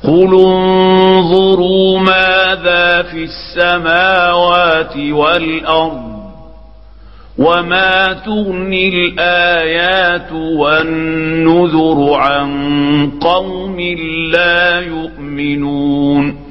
قل انظروا ماذا في السماوات والأرض وما تغني الآيات والنذر عن قوم لا يؤمنون